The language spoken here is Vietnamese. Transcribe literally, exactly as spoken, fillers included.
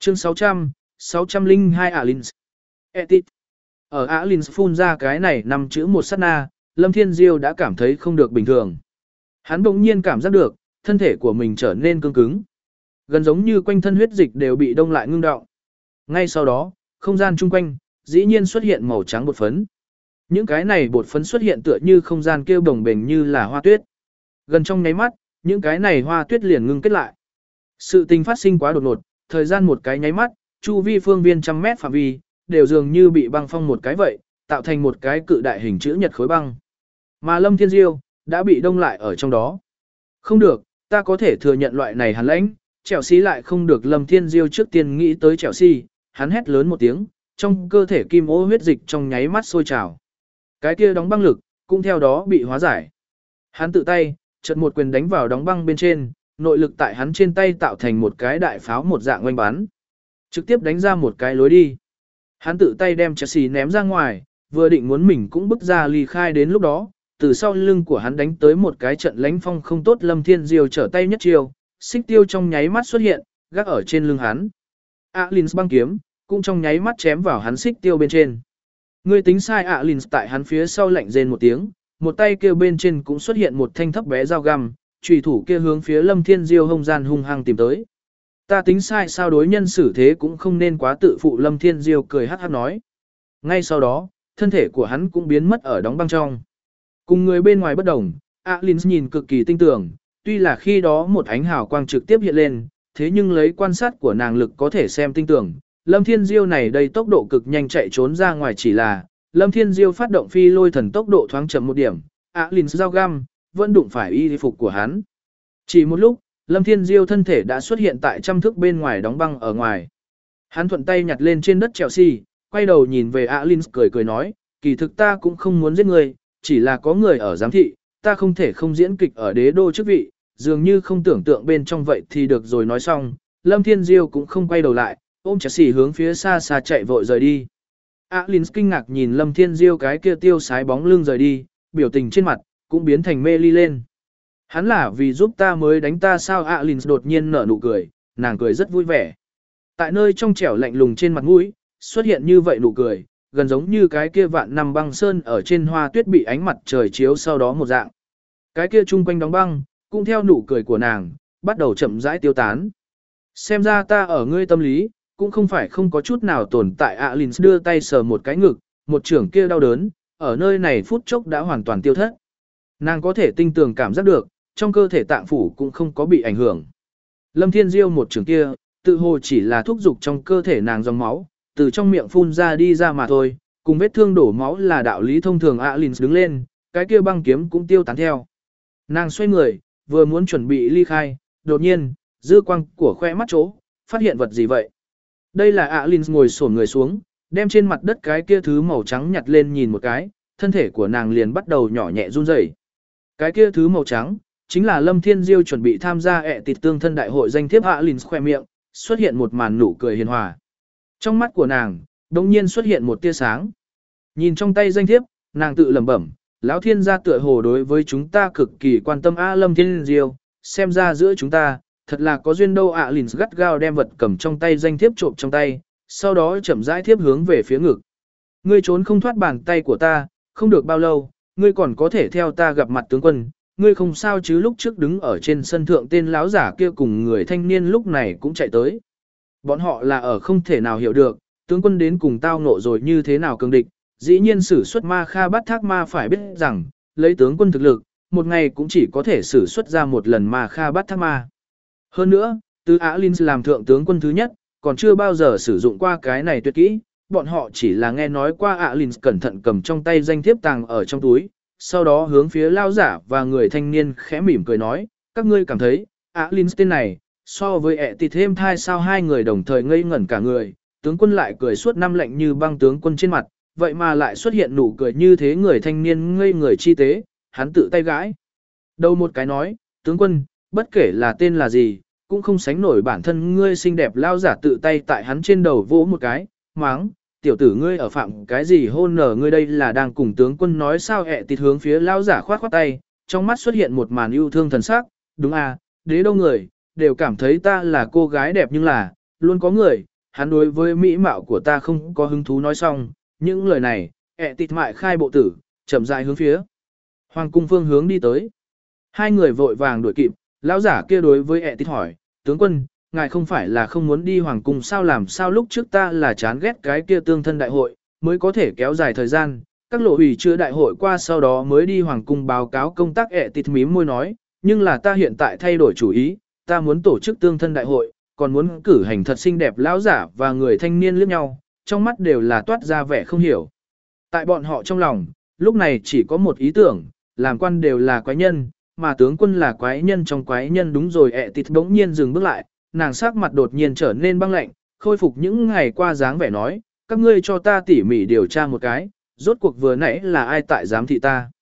Chương sáu trăm, sáu trăm lẻ hai Alins. Etit. Ở Alins phun ra cái này năm chữ một sát na, Lâm Thiên Diêu đã cảm thấy không được bình thường. Hắn bỗng nhiên cảm giác được, thân thể của mình trở nên cứng cứng. Gần giống như quanh thân huyết dịch đều bị đông lại ngưng đọng. Ngay sau đó, không gian chung quanh, dĩ nhiên xuất hiện màu trắng bột phấn. Những cái này bột phấn xuất hiện tựa như không gian kêu đồng bềnh như là hoa tuyết. Gần trong nháy mắt, những cái này hoa tuyết liền ngưng kết lại. Sự tình phát sinh quá đột ngột, thời gian một cái nháy mắt, chu vi phương viên trăm mét phạm vi, đều dường như bị băng phong một cái vậy, tạo thành một cái cự đại hình chữ nhật khối băng. Mà Lâm Thiên Diêu, đã bị đông lại ở trong đó. Không được, ta có thể thừa nhận loại này hàn lãnh, Chelsea lại không được. Lâm Thiên Diêu trước tiên nghĩ tới Chelsea, hắn hét lớn một tiếng, trong cơ thể kim ô huyết dịch trong nháy mắt sôi trào. Cái kia đóng băng lực, cũng theo đó bị hóa giải. Hắn tự tay, chợt một quyền đánh vào đóng băng bên trên, nội lực tại hắn trên tay tạo thành một cái đại pháo một dạng oanh bắn. Trực tiếp đánh ra một cái lối đi. Hắn tự tay đem Chelsea ném ra ngoài, vừa định muốn mình cũng bước ra ly khai đến lúc đó, từ sau lưng của hắn đánh tới một cái trận lánh phong không tốt. Lâm Thiên Diêu trở tay nhất chiêu, xích tiêu trong nháy mắt xuất hiện, gác ở trên lưng hắn. Alins băng kiếm, cũng trong nháy mắt chém vào hắn xích tiêu bên trên. Ngươi tính sai. Alins tại hắn phía sau lạnh rên một tiếng, một tay kia bên trên cũng xuất hiện một thanh thấp bé dao găm, chùy thủ kia hướng phía Lâm Thiên Diêu hông gian hung hăng tìm tới. Ta tính sai sao, đối nhân xử thế cũng không nên quá tự phụ. Lâm Thiên Diêu cười hắc hắc nói. Ngay sau đó, thân thể của hắn cũng biến mất ở đóng băng trong. Cùng người bên ngoài bất đồng, Alins nhìn cực kỳ tinh tường, tuy là khi đó một ánh hào quang trực tiếp hiện lên, thế nhưng lấy quan sát của nàng lực có thể xem tinh tường. Lâm Thiên Diêu này đây tốc độ cực nhanh chạy trốn ra ngoài, chỉ là Lâm Thiên Diêu phát động phi lôi thần tốc độ thoáng chậm một điểm, Alins dao găm vẫn đụng phải y phục của hắn. Chỉ một lúc, Lâm Thiên Diêu thân thể đã xuất hiện tại trăm thước bên ngoài đóng băng ở ngoài. Hắn thuận tay nhặt lên trên đất Chelsea, quay đầu nhìn về Alins cười cười nói, kỳ thực ta cũng không muốn giết người, chỉ là có người ở giám thị, ta không thể không diễn kịch ở đế đô chức vị, dường như không tưởng tượng bên trong vậy thì được rồi. Nói xong, Lâm Thiên Diêu cũng không quay đầu lại, ôm Chelsea hướng phía xa xa chạy vội rời đi. Alins kinh ngạc nhìn Lâm Thiên Diêu cái kia tiêu sái bóng lưng rời đi, biểu tình trên mặt cũng biến thành mê ly lên. Hắn là vì giúp ta mới đánh ta sao? Alins đột nhiên nở nụ cười, nàng cười rất vui vẻ. Tại nơi trong trẻo lạnh lùng trên mặt mũi, xuất hiện như vậy nụ cười, gần giống như cái kia vạn năm băng sơn ở trên hoa tuyết bị ánh mặt trời chiếu sau đó một dạng. Cái kia chung quanh đóng băng, cũng theo nụ cười của nàng, bắt đầu chậm rãi tiêu tán. Xem ra ta ở ngươi tâm lý, cũng không phải không có chút nào tồn tại. Alins đưa tay sờ một cái ngực, một trưởng kia đau đớn, ở nơi này phút chốc đã hoàn toàn tiêu thất. Nàng có thể tinh tường cảm giác được, trong cơ thể tạng phủ cũng không có bị ảnh hưởng. Lâm Thiên Diêu một trường kia, tự hồ chỉ là thúc dục trong cơ thể nàng dòng máu, từ trong miệng phun ra đi ra mà thôi, cùng vết thương đổ máu là đạo lý thông thường. Alins đứng lên, cái kia băng kiếm cũng tiêu tán theo. Nàng xoay người, vừa muốn chuẩn bị ly khai, đột nhiên, dư quang của khoe mắt chỗ, phát hiện vật gì vậy? Đây là Alins ngồi xổm người xuống, đem trên mặt đất cái kia thứ màu trắng nhặt lên nhìn một cái, thân thể của nàng liền bắt đầu nhỏ nhẹ run rẩy. Cái kia thứ màu trắng, chính là Lâm Thiên Diêu chuẩn bị tham gia ẹ tịt tương thân đại hội danh thiếp. Alins khoe miệng, xuất hiện một màn nụ cười hiền hòa. Trong mắt của nàng, đột nhiên xuất hiện một tia sáng. Nhìn trong tay danh thiếp, nàng tự lẩm bẩm, lão thiên gia tựa hồ đối với chúng ta cực kỳ quan tâm. A Lâm Thiên Diêu, xem ra giữa chúng ta, thật là có duyên đâu. Alins gắt gao đem vật cầm trong tay danh thiếp trộm trong tay, sau đó chậm rãi thiếp hướng về phía ngực. Ngươi trốn không thoát bàn tay của ta, không được bao lâu, ngươi còn có thể theo ta gặp mặt tướng quân. Ngươi không sao chứ? Lúc trước đứng ở trên sân thượng tên lão giả kia cùng người thanh niên lúc này cũng chạy tới. Bọn họ là ở không thể nào hiểu được, tướng quân đến cùng tao ngộ rồi như thế nào cường địch, dĩ nhiên sử xuất ma kha bắt thác ma. Phải biết rằng, lấy tướng quân thực lực, một ngày cũng chỉ có thể sử xuất ra một lần ma kha bắt thác ma. Hơn nữa, từ Alins làm thượng tướng quân thứ nhất, còn chưa bao giờ sử dụng qua cái này tuyệt kỹ, bọn họ chỉ là nghe nói qua. Alins cẩn thận cầm trong tay danh thiếp tàng ở trong túi, sau đó hướng phía lao giả và người thanh niên khẽ mỉm cười nói, các ngươi cảm thấy, Alins tên này, so với ẹ tịt thêm thai sao? Hai người đồng thời ngây ngẩn cả người, tướng quân lại cười suốt năm lạnh như băng tướng quân trên mặt, vậy mà lại xuất hiện nụ cười như thế. Người thanh niên ngây người chi tế, hắn tự tay gãi đầu một cái nói, tướng quân, bất kể là tên là gì, cũng không sánh nổi bản thân ngươi xinh đẹp. Lao giả tự tay tại hắn trên đầu vỗ một cái, máng, tiểu tử ngươi ở phạm cái gì hôn nở, ngươi đây là đang cùng tướng quân nói sao? Ẹ tịt hướng phía lao giả khoát khoát tay, trong mắt xuất hiện một màn yêu thương thần sắc, đúng à, đế đâu người, đều cảm thấy ta là cô gái đẹp, nhưng là, luôn có người, hắn đối với mỹ mạo của ta không có hứng thú nói xong, những lời này, ẹ tịt mại khai bộ tử, chậm rãi hướng phía hoàng cung phương hướng đi tới. Hai người vội vàng đuổi kịp, lão giả kia đối với ẹ tịt hỏi, tướng quân, ngài không phải là không muốn đi hoàng cung sao, làm sao lúc trước ta là chán ghét cái kia tương thân đại hội, mới có thể kéo dài thời gian, các lộ hủy chưa đại hội qua sau đó mới đi hoàng cung báo cáo công tác. Ẹ tịt mím môi nói, nhưng là ta hiện tại thay đổi chủ ý, ta muốn tổ chức tương thân đại hội, còn muốn cử hành thật xinh đẹp. Lão giả và người thanh niên liếc nhau, trong mắt đều là toát ra vẻ không hiểu. Tại bọn họ trong lòng, lúc này chỉ có một ý tưởng, làm quan đều là quái nhân, mà tướng quân là quái nhân trong quái nhân. Đúng rồi. Ẹ tịt bỗng nhiên dừng bước lại, nàng sắc mặt đột nhiên trở nên băng lạnh, khôi phục những ngày qua dáng vẻ nói, các ngươi cho ta tỉ mỉ điều tra một cái, rốt cuộc vừa nãy là ai tại giám thị ta.